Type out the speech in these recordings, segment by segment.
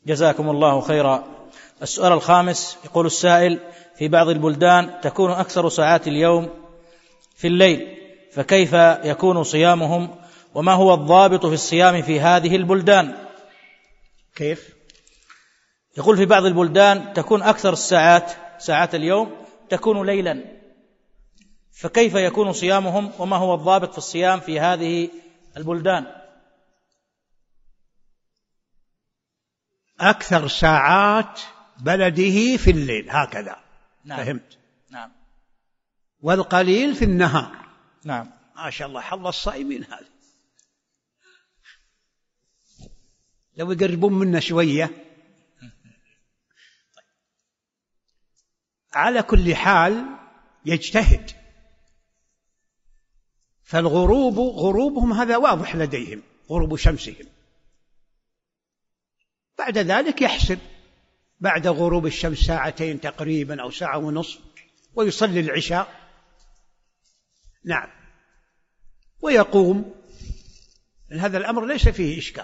جزاكم الله خيرا. السؤال الخامس، يقول السائل: في بعض البلدان تكون أكثر ساعات اليوم في الليل، فكيف يكون صيامهم؟ وما هو الضابط في الصيام في هذه البلدان؟ كيف؟ يقول في بعض البلدان تكون أكثر ساعات اليوم تكون ليلا، فكيف يكون صيامهم؟ وما هو الضابط في الصيام في هذه البلدان؟ أكثر ساعات بلده في الليل، هكذا. نعم. فهمت. نعم. والقليل في النهار. نعم. ما شاء الله، حظ الصائمين هذا. لو يقربون منا شوية. على كل حال يجتهد، غروبهم هذا واضح لديهم، غروب شمسهم. بعد ذلك يحسب بعد غروب الشمس ساعتين تقريبا أو ساعة ونصف، ويصلي العشاء. نعم. ويقوم. هذا الأمر ليس فيه إشكال.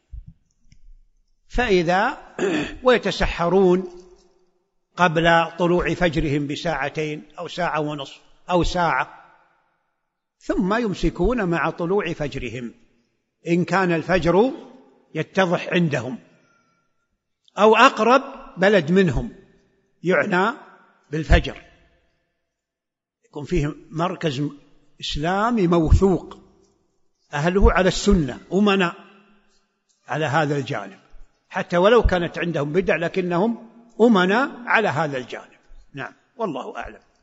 ويتسحرون قبل طلوع فجرهم بساعتين أو ساعة ونصف أو ساعة، ثم يمسكون مع طلوع فجرهم إن كان الفجر يتضح عندهم، أو أقرب بلد منهم يعنى بالفجر، يكون فيه مركز إسلامي موثوق أهله على السنة، أمناء على هذا الجانب، حتى ولو كانت عندهم بدع لكنهم أمناء على هذا الجانب. نعم، والله أعلم.